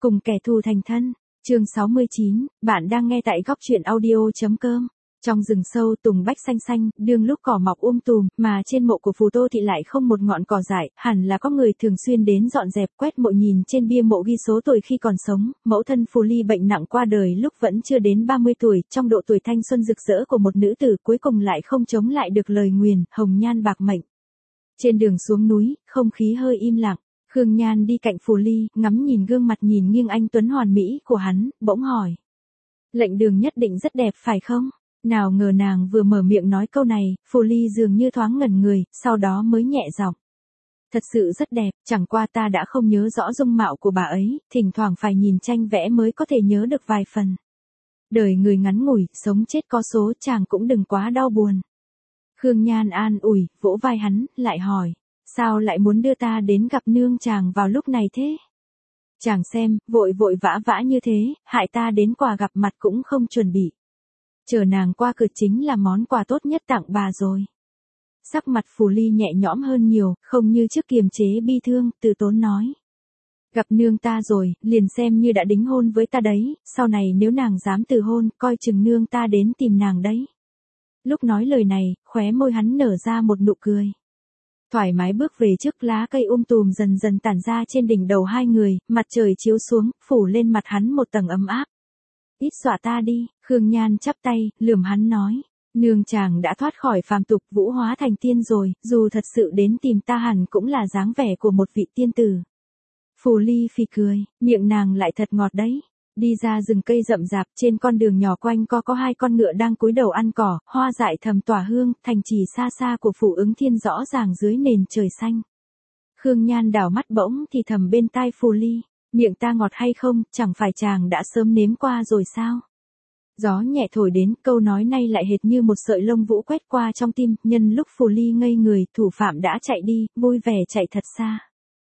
Cùng kẻ thù thành thân. Chương 69, bạn đang nghe tại góc truyện audio.com. Trong rừng sâu tùng bách xanh xanh, đương lúc cỏ mọc tùm, mà trên mộ của Phù Tô Thị lại không một ngọn cỏ dại, hẳn là có người thường xuyên đến dọn dẹp quét mộ. Nhìn trên bia mộ ghi số tuổi khi còn sống, mẫu thân Phù Ly bệnh nặng qua đời lúc vẫn chưa đến 30 tuổi, trong độ tuổi thanh xuân rực rỡ của một nữ tử cuối cùng lại không chống lại được lời nguyền, hồng nhan bạc mệnh. Trên đường xuống núi, không khí hơi im lặng. Khương Nhan đi cạnh Phù Ly, ngắm nhìn gương mặt nhìn nghiêng anh tuấn hoàn mỹ của hắn, bỗng hỏi. Lệnh Đường nhất định rất đẹp phải không? Nào ngờ nàng vừa mở miệng nói câu này, Phù Ly dường như thoáng ngẩn người, sau đó mới nhẹ giọng. Thật sự rất đẹp, chẳng qua ta đã không nhớ rõ dung mạo của bà ấy, thỉnh thoảng phải nhìn tranh vẽ mới có thể nhớ được vài phần. Đời người ngắn ngủi, sống chết có số, chàng cũng đừng quá đau buồn. Khương Nhan an ủi, vỗ vai hắn, lại hỏi. Sao lại muốn đưa ta đến gặp nương chàng vào lúc này thế? Chàng xem, vội vội vã vã như thế, hại ta đến quà gặp mặt cũng không chuẩn bị. Chờ nàng qua cửa chính là món quà tốt nhất tặng bà rồi. Sắc mặt Phù Ly nhẹ nhõm hơn nhiều, không như trước kiềm chế bi thương, từ tốn nói. Gặp nương ta rồi, liền xem như đã đính hôn với ta đấy, sau này nếu nàng dám từ hôn, coi chừng nương ta đến tìm nàng đấy. Lúc nói lời này, khóe môi hắn nở ra một nụ cười. Thoải mái bước về trước, lá cây tùm dần dần tản ra trên đỉnh đầu hai người, mặt trời chiếu xuống, phủ lên mặt hắn một tầng ấm áp. Ít dọa ta đi, Khương Nhan chắp tay, lườm hắn nói. Nương chàng đã thoát khỏi phàm tục, vũ hóa thành tiên rồi, dù thật sự đến tìm ta hẳn cũng là dáng vẻ của một vị tiên tử. Phù Ly phì cười, miệng nàng lại thật ngọt đấy. Đi ra rừng cây rậm rạp, trên con đường nhỏ quanh có hai con ngựa đang cúi đầu ăn cỏ, hoa dại thầm tỏa hương, thành trì xa xa của Phủ Ứng Thiên rõ ràng dưới nền trời xanh. Khương Nhan đảo mắt bỗng thì thầm bên tai Phù Ly, miệng ta ngọt hay không, chẳng phải chàng đã sớm nếm qua rồi sao? Gió nhẹ thổi đến, câu nói này lại hệt như một sợi lông vũ quét qua trong tim, nhân lúc Phù Ly ngây người, thủ phạm đã chạy đi, vui vẻ chạy thật xa.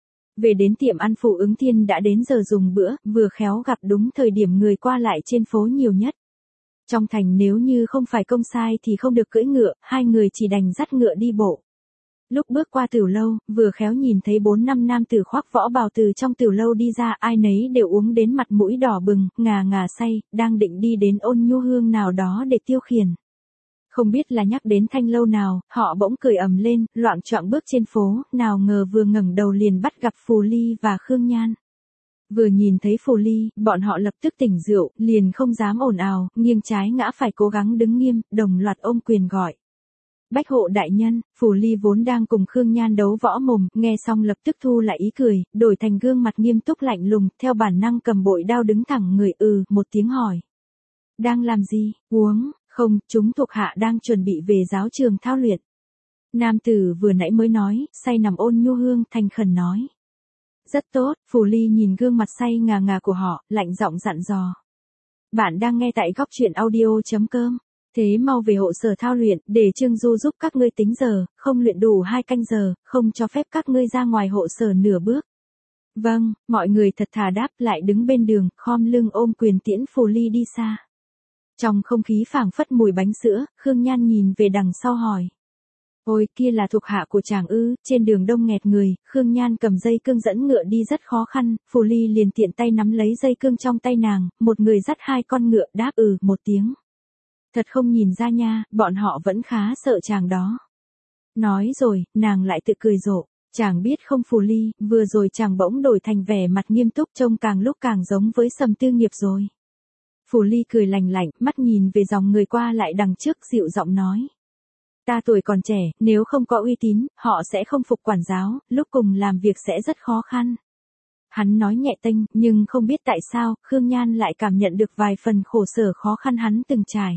Về đến tiệm ăn Phủ Ứng Thiên đã đến giờ dùng bữa, vừa khéo gặp đúng thời điểm người qua lại trên phố nhiều nhất. Trong thành nếu như không phải công sai thì không được cưỡi ngựa, hai người chỉ đành dắt ngựa đi bộ. Lúc bước qua tiểu lâu, vừa khéo nhìn thấy 4-5 nam tử khoác võ bào từ trong tiểu lâu đi ra, ai nấy đều uống đến mặt mũi đỏ bừng, ngà ngà say, đang định đi đến Ôn Nhu Hương nào đó để tiêu khiển. Không biết là nhắc đến thanh lâu nào, họ bỗng cười ầm lên, loạng choạng bước trên phố, nào ngờ vừa ngẩng đầu liền bắt gặp Phù Ly và Khương Nhan. Vừa nhìn thấy Phù Ly, bọn họ lập tức tỉnh rượu, liền không dám ồn ào, nghiêng trái ngã phải cố gắng đứng nghiêm, đồng loạt ôm quyền gọi. Bách hộ đại nhân. Phù Ly vốn đang cùng Khương Nhan đấu võ mồm, nghe xong lập tức thu lại ý cười, đổi thành gương mặt nghiêm túc lạnh lùng, theo bản năng cầm bội đao đứng thẳng người, một tiếng hỏi. Đang làm gì? Uống. Không, chúng thuộc hạ đang chuẩn bị về giáo trường thao luyện. Nam tử vừa nãy mới nói, say nằm Ôn Nhu Hương thành khẩn nói. Rất tốt, Phù Ly nhìn gương mặt say ngà ngà của họ, lạnh giọng dặn dò. Bạn đang nghe tại góc truyện audio.com. Thế mau về hộ sở thao luyện, để Trương Du giúp các ngươi tính giờ, không luyện đủ 2 canh giờ, không cho phép các ngươi ra ngoài hộ sở nửa bước. Vâng, mọi người thật thà đáp lại đứng bên đường, khom lưng ôm quyền tiễn Phù Ly đi xa. Trong không khí phảng phất mùi bánh sữa, Khương Nhan nhìn về đằng sau hỏi. Ôi, kia là thuộc hạ của chàng ư? Trên đường đông nghẹt người, Khương Nhan cầm dây cương dẫn ngựa đi rất khó khăn, Phù Ly liền tiện tay nắm lấy dây cương trong tay nàng, một người dắt 2 con ngựa, đáp một tiếng. Thật không nhìn ra nha, bọn họ vẫn khá sợ chàng đó. Nói rồi, nàng lại tự cười rộ. Chàng biết không Phù Ly, vừa rồi chàng bỗng đổi thành vẻ mặt nghiêm túc, trông càng lúc càng giống với Sầm Tư Nghiệp rồi. Phù Ly cười lành lạnh, mắt nhìn về dòng người qua lại đằng trước, dịu giọng nói. Ta tuổi còn trẻ, nếu không có uy tín, họ sẽ không phục quản giáo, lúc cùng làm việc sẽ rất khó khăn. Hắn nói nhẹ tênh, nhưng không biết tại sao, Khương Nhan lại cảm nhận được vài phần khổ sở khó khăn hắn từng trải.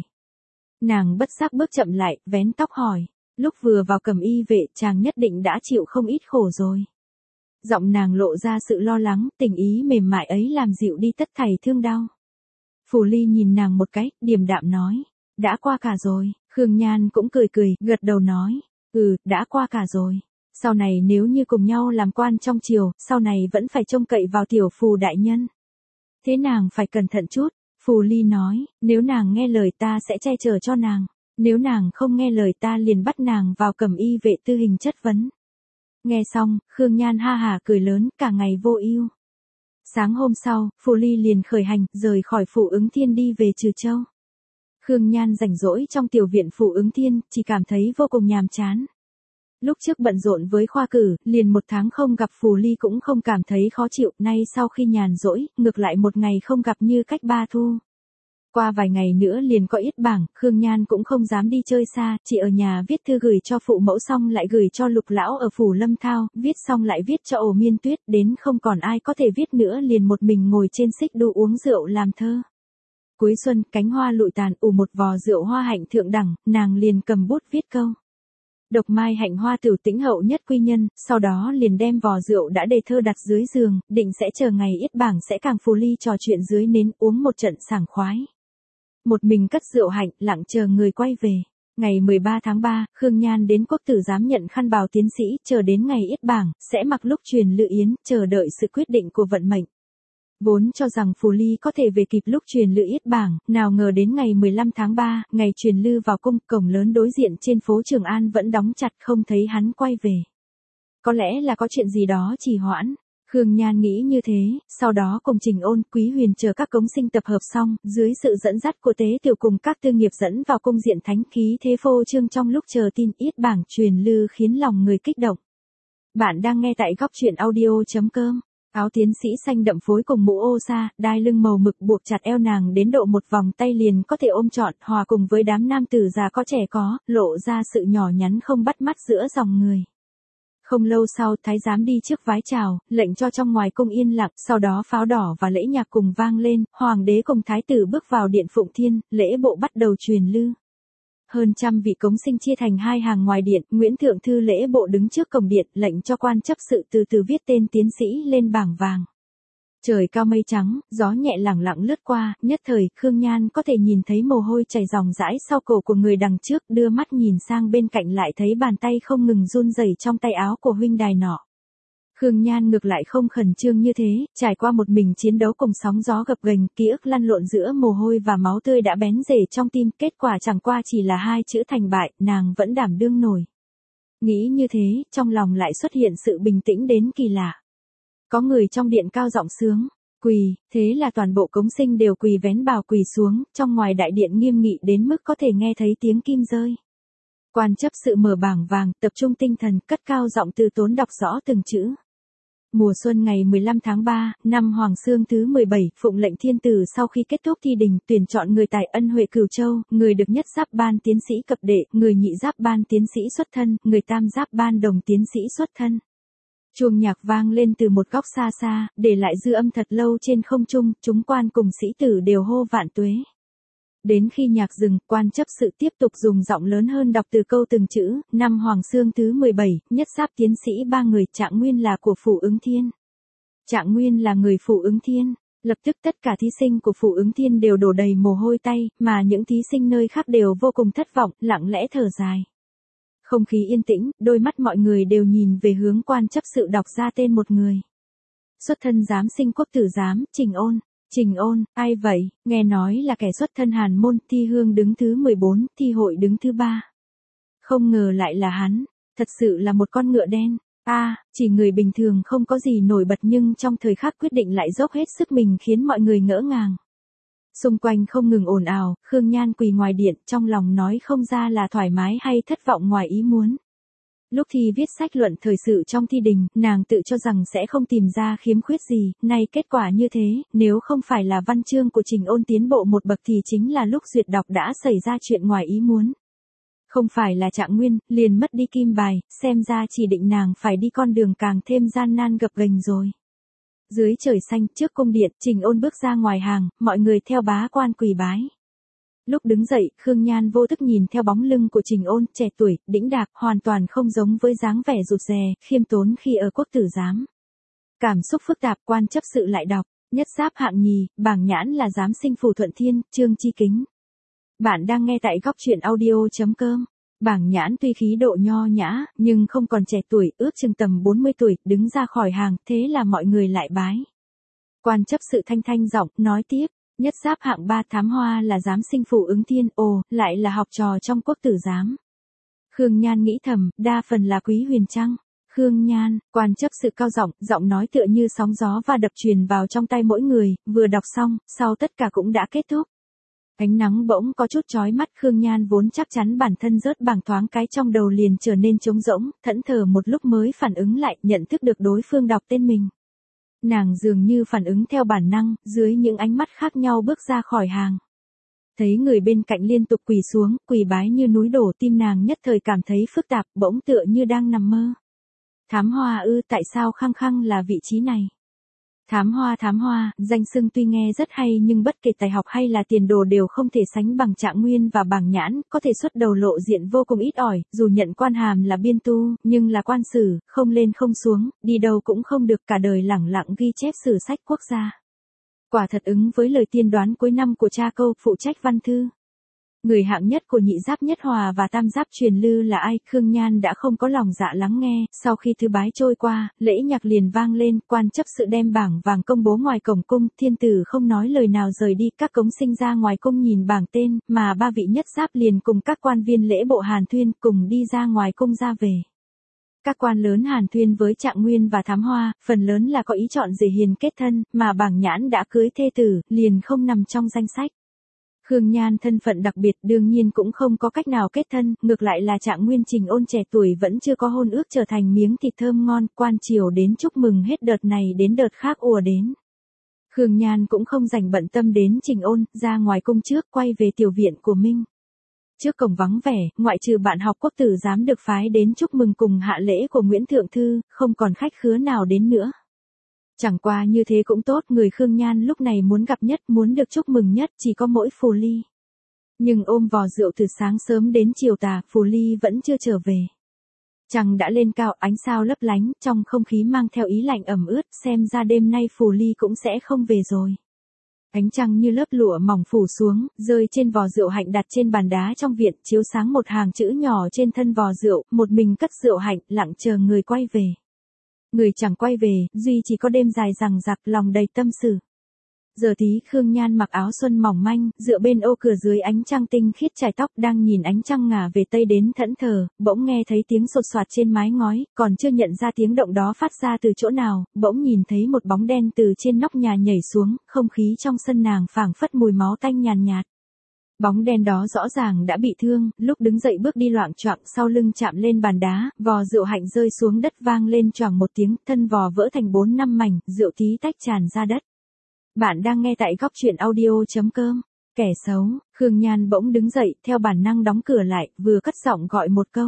Nàng bất giác bước chậm lại, vén tóc hỏi. Lúc vừa vào Cẩm Y vệ, chàng nhất định đã chịu không ít khổ rồi. Giọng nàng lộ ra sự lo lắng, tình ý mềm mại ấy làm dịu đi tất thảy thương đau. Phù Ly nhìn nàng một cái, điềm đạm nói. Đã qua cả rồi. Khương Nhan cũng cười cười, gật đầu nói. Đã qua cả rồi. Sau này nếu như cùng nhau làm quan trong triều, sau này vẫn phải trông cậy vào tiểu Phù đại nhân. Thế nàng phải cẩn thận chút. Phù Ly nói, nếu nàng nghe lời ta sẽ che chở cho nàng. Nếu nàng không nghe lời ta liền bắt nàng vào Cẩm Y vệ tư hình chất vấn. Nghe xong, Khương Nhan ha hả cười lớn, cả ngày vô ưu. Sáng hôm sau, Phù Ly liền khởi hành, rời khỏi Phủ Ứng Thiên đi về Trừ Châu. Khương Nhan rảnh rỗi trong tiểu viện Phủ Ứng Thiên, chỉ cảm thấy vô cùng nhàm chán. Lúc trước bận rộn với khoa cử, liền 1 tháng không gặp Phù Ly cũng không cảm thấy khó chịu, nay sau khi nhàn rỗi, ngược lại một ngày không gặp như cách 3 thu. Qua vài ngày nữa liền có yết bảng, Khương Nhan cũng không dám đi chơi xa, chỉ ở nhà viết thư gửi cho phụ mẫu xong lại gửi cho Lục lão ở Phủ Lâm Thao, viết xong lại viết cho Ổ Miên Tuyết, đến không còn ai có thể viết nữa liền một mình ngồi trên xích đu uống rượu làm thơ. Cuối xuân, cánh hoa lụi tàn, ủ một vò rượu hoa hạnh thượng đẳng, nàng liền cầm bút viết câu. Độc mai hạnh hoa tiểu tĩnh hậu nhất quy nhân, sau đó liền đem vò rượu đã đề thơ đặt dưới giường, định sẽ chờ ngày yết bảng sẽ càng Phù Ly trò chuyện dưới nến uống một trận sảng khoái. Một mình cất rượu hạnh, lặng chờ người quay về. Ngày 13 tháng 3, Khương Nhan đến quốc tử giám nhận khăn bào tiến sĩ, chờ đến ngày yết bảng, sẽ mặc lúc truyền lự yến, chờ đợi sự quyết định của vận mệnh. Vốn cho rằng Phù Ly có thể về kịp lúc truyền lự yết bảng, nào ngờ đến ngày 15 tháng 3, ngày truyền lư vào cung, cổng lớn đối diện trên phố Trường An vẫn đóng chặt, không thấy hắn quay về. Có lẽ là có chuyện gì đó trì hoãn. Khương Nhan nghĩ như thế, sau đó cùng Trình Ôn, Quý Huyền chờ các cống sinh tập hợp xong, dưới sự dẫn dắt của Tế Tiểu cùng các tư nghiệp dẫn vào cung diện thánh, khí thế phô trương trong lúc chờ tin yết bảng truyền lư khiến lòng người kích động. Bạn đang nghe tại góc truyện audio.com. Áo tiến sĩ xanh đậm phối cùng mũ ô sa, đai lưng màu mực buộc chặt eo nàng đến độ một vòng tay liền có thể ôm trọn, hòa cùng với đám nam tử già có trẻ có, lộ ra sự nhỏ nhắn không bắt mắt giữa dòng người. Không lâu sau, thái giám đi trước vái chào, lệnh cho trong ngoài cung yên lặng, sau đó pháo đỏ và lễ nhạc cùng vang lên, hoàng đế cùng thái tử bước vào điện Phụng Thiên, lễ bộ bắt đầu truyền lư. Hơn 100 vị cống sinh chia thành 2 hàng ngoài điện, Nguyễn Thượng Thư lễ bộ đứng trước cổng điện, lệnh cho quan chấp sự từ từ viết tên tiến sĩ lên bảng vàng. Trời cao mây trắng, gió nhẹ lẳng lặng lướt qua, nhất thời, Khương Nhan có thể nhìn thấy mồ hôi chảy ròng rãi sau cổ của người đằng trước, đưa mắt nhìn sang bên cạnh lại thấy bàn tay không ngừng run rẩy trong tay áo của huynh đài nọ. Khương Nhan ngược lại không khẩn trương như thế, trải qua một mình chiến đấu cùng sóng gió gập ghềnh, ký ức lăn lộn giữa mồ hôi và máu tươi đã bén rễ trong tim, kết quả chẳng qua chỉ là 2 chữ thành bại, nàng vẫn đảm đương nổi. Nghĩ như thế, trong lòng lại xuất hiện sự bình tĩnh đến kỳ lạ. Có người trong điện cao giọng sướng, quỳ, thế là toàn bộ cống sinh đều quỳ vén bào quỳ xuống, trong ngoài đại điện nghiêm nghị đến mức có thể nghe thấy tiếng kim rơi. Quan chấp sự mở bảng vàng, tập trung tinh thần, cất cao giọng từ tốn đọc rõ từng chữ. Mùa xuân ngày 15 tháng 3, năm Hoàng Xương thứ 17, phụng lệnh thiên tử sau khi kết thúc thi đình, tuyển chọn người tài ân huệ Cửu Châu, người được nhất giáp ban tiến sĩ cập đệ, người nhị giáp ban tiến sĩ xuất thân, người tam giáp ban đồng tiến sĩ xuất thân. Chuông nhạc vang lên từ một góc xa xa, để lại dư âm thật lâu trên không trung, chúng quan cùng sĩ tử đều hô vạn tuế. Đến khi nhạc dừng, quan chấp sự tiếp tục dùng giọng lớn hơn đọc từ câu từng chữ, năm Hoàng Xương thứ 17, nhất giáp tiến sĩ 3 người, Trạng Nguyên là của Phủ Ứng Thiên. Trạng Nguyên là người Phủ Ứng Thiên. Lập tức tất cả thí sinh của Phủ Ứng Thiên đều đổ đầy mồ hôi tay, mà những thí sinh nơi khác đều vô cùng thất vọng, lặng lẽ thở dài. Không khí yên tĩnh, đôi mắt mọi người đều nhìn về hướng quan chấp sự đọc ra tên một người. Xuất thân giám sinh quốc tử giám, Trình Ôn. Trình Ôn, ai vậy? Nghe nói là kẻ xuất thân Hàn môn, thi hương đứng thứ 14, thi hội đứng thứ 3. Không ngờ lại là hắn, thật sự là một con ngựa đen. Chỉ người bình thường không có gì nổi bật nhưng trong thời khắc quyết định lại dốc hết sức mình khiến mọi người ngỡ ngàng. Xung quanh không ngừng ồn ào, Khương Nhan quỳ ngoài điện, trong lòng nói không ra là thoải mái hay thất vọng ngoài ý muốn. Lúc thi viết sách luận thời sự trong thi đình, nàng tự cho rằng sẽ không tìm ra khiếm khuyết gì, nay kết quả như thế, nếu không phải là văn chương của Trình Ôn tiến bộ một bậc thì chính là lúc duyệt đọc đã xảy ra chuyện ngoài ý muốn. Không phải là Trạng Nguyên, liền mất đi kim bài, xem ra chỉ định nàng phải đi con đường càng thêm gian nan gập ghềnh rồi. Dưới trời xanh, trước cung điện, Trình Ôn bước ra ngoài hàng, mọi người theo bá quan quỳ bái. Lúc đứng dậy, Khương Nhan vô thức nhìn theo bóng lưng của Trình Ôn, trẻ tuổi, đĩnh đạc, hoàn toàn không giống với dáng vẻ rụt rè, khiêm tốn khi ở quốc tử giám. Cảm xúc phức tạp, quan chấp sự lại đọc, nhất giáp hạng nhì, bảng nhãn là giám sinh Phủ Thuận Thiên, Trương Chi Kính. Bạn đang nghe tại góc truyện audio.com. Bảng nhãn tuy khí độ nho nhã, nhưng không còn trẻ tuổi, ước chừng tầm 40 tuổi, đứng ra khỏi hàng, thế là mọi người lại bái. Quan chấp sự thanh thanh giọng, nói tiếp. Nhất giáp hạng 3 Thám Hoa là giám sinh Phủ Ứng Thiên, lại là học trò trong quốc tử giám. Khương Nhan nghĩ thầm, đa phần là Quý Huyền chăng? Khương Nhan, quan chấp sự cao giọng, giọng nói tựa như sóng gió và đập truyền vào trong tai mỗi người, vừa đọc xong, sau tất cả cũng đã kết thúc. Ánh nắng bỗng có chút chói mắt, Khương Nhan vốn chắc chắn bản thân rớt bảng thoáng cái trong đầu liền trở nên trống rỗng, thẫn thờ một lúc mới phản ứng lại, nhận thức được đối phương đọc tên mình. Nàng dường như phản ứng theo bản năng, dưới những ánh mắt khác nhau bước ra khỏi hàng. Thấy người bên cạnh liên tục quỳ xuống, quỳ bái như núi đổ, tim nàng nhất thời cảm thấy phức tạp, bỗng tựa như đang nằm mơ. Thám Hoa ư, tại sao khăng khăng là vị trí này? Thám Hoa, danh xưng tuy nghe rất hay nhưng bất kể tài học hay là tiền đồ đều không thể sánh bằng Trạng Nguyên và Bảng Nhãn, có thể xuất đầu lộ diện vô cùng ít ỏi, dù nhận quan hàm là biên tu, nhưng là quan sử, không lên không xuống, đi đâu cũng không được, cả đời lẳng lặng ghi chép sử sách quốc gia. Quả thật ứng với lời tiên đoán cuối năm của cha câu, phụ trách văn thư. Người hạng nhất của nhị giáp nhất hòa và tam giáp truyền lư là ai? Khương Nhan đã không có lòng dạ lắng nghe, sau khi thứ bái trôi qua, lễ nhạc liền vang lên, quan chấp sự đem bảng vàng công bố ngoài cổng cung, thiên tử không nói lời nào rời đi, các cống sinh ra ngoài cung nhìn bảng tên, mà ba vị nhất giáp liền cùng các quan viên lễ bộ Hàn Thuyên cùng đi ra ngoài cung ra về. Các quan lớn Hàn Thuyên với Trạng Nguyên và Thám Hoa, phần lớn là có ý chọn rể hiền kết thân, mà Bảng Nhãn đã cưới thê tử, liền không nằm trong danh sách. Khương Nhan thân phận đặc biệt đương nhiên cũng không có cách nào kết thân, ngược lại là Trạng Nguyên Trình Ôn trẻ tuổi vẫn chưa có hôn ước trở thành miếng thịt thơm ngon, quan triều đến chúc mừng hết đợt này đến đợt khác ùa đến. Khương Nhan cũng không dành bận tâm đến Trình Ôn, ra ngoài cung trước quay về tiểu viện của Minh. Trước cổng vắng vẻ, ngoại trừ bạn học quốc tử giám được phái đến chúc mừng cùng hạ lễ của Nguyễn Thượng Thư, không còn khách khứa nào đến nữa. Chẳng qua như thế cũng tốt, người Khương Nhan lúc này muốn gặp nhất, muốn được chúc mừng nhất chỉ có mỗi Phù Ly. Nhưng ôm vò rượu từ sáng sớm đến chiều tà, Phù Ly vẫn chưa trở về. Trăng đã lên cao, ánh sao lấp lánh, trong không khí mang theo ý lạnh ẩm ướt, xem ra đêm nay Phù Ly cũng sẽ không về rồi. Ánh trăng như lớp lụa mỏng phủ xuống, rơi trên vò rượu hạnh đặt trên bàn đá trong viện, chiếu sáng một hàng chữ nhỏ trên thân vò rượu, một mình cất rượu hạnh, lặng chờ người quay về. Người chẳng quay về, duy chỉ có đêm dài rằng rặc, lòng đầy tâm sự. Giờ tí Khương Nhan mặc áo xuân mỏng manh, dựa bên ô cửa dưới ánh trăng tinh khiết chải tóc, đang nhìn ánh trăng ngả về tây đến thẫn thờ, bỗng nghe thấy tiếng sột soạt trên mái ngói, còn chưa nhận ra tiếng động đó phát ra từ chỗ nào, bỗng nhìn thấy một bóng đen từ trên nóc nhà nhảy xuống, không khí trong sân nàng phảng phất mùi máu tanh nhàn nhạt. Bóng đen đó rõ ràng đã bị thương, lúc đứng dậy bước đi loạng choạng, sau lưng chạm lên bàn đá, vò rượu hạnh rơi xuống đất vang lên choàng một tiếng, thân vò vỡ thành 4-5 mảnh, rượu tí tách tràn ra đất. Bạn đang nghe tại góc truyện audio.com. Kẻ xấu, Khương Nhan bỗng đứng dậy, theo bản năng đóng cửa lại, vừa cất giọng gọi một câu.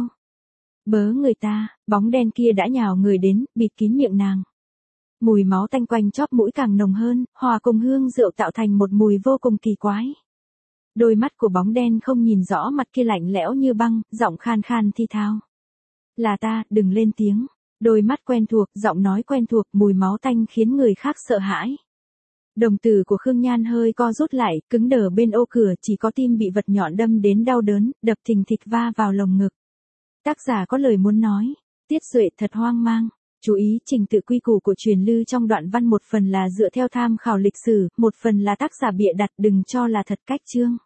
Bớ người ta, bóng đen kia đã nhào người đến, bịt kín miệng nàng. Mùi máu tanh quanh chóp mũi càng nồng hơn, hòa cùng hương rượu tạo thành một mùi vô cùng kỳ quái. Đôi mắt của bóng đen không nhìn rõ mặt kia lạnh lẽo như băng, giọng khan khan thi thao. Là ta, đừng lên tiếng. Đôi mắt quen thuộc, giọng nói quen thuộc, mùi máu tanh khiến người khác sợ hãi. Đồng tử của Khương Nhan hơi co rút lại, cứng đờ bên ô cửa, chỉ có tim bị vật nhọn đâm đến đau đớn, đập thình thịch va vào lồng ngực. Tác giả có lời muốn nói. Tiết Duệ thật hoang mang. Chú ý, trình tự quy củ của truyền lư trong đoạn văn một phần là dựa theo tham khảo lịch sử, một phần là tác giả bịa đặt, đừng cho là thật cách chương.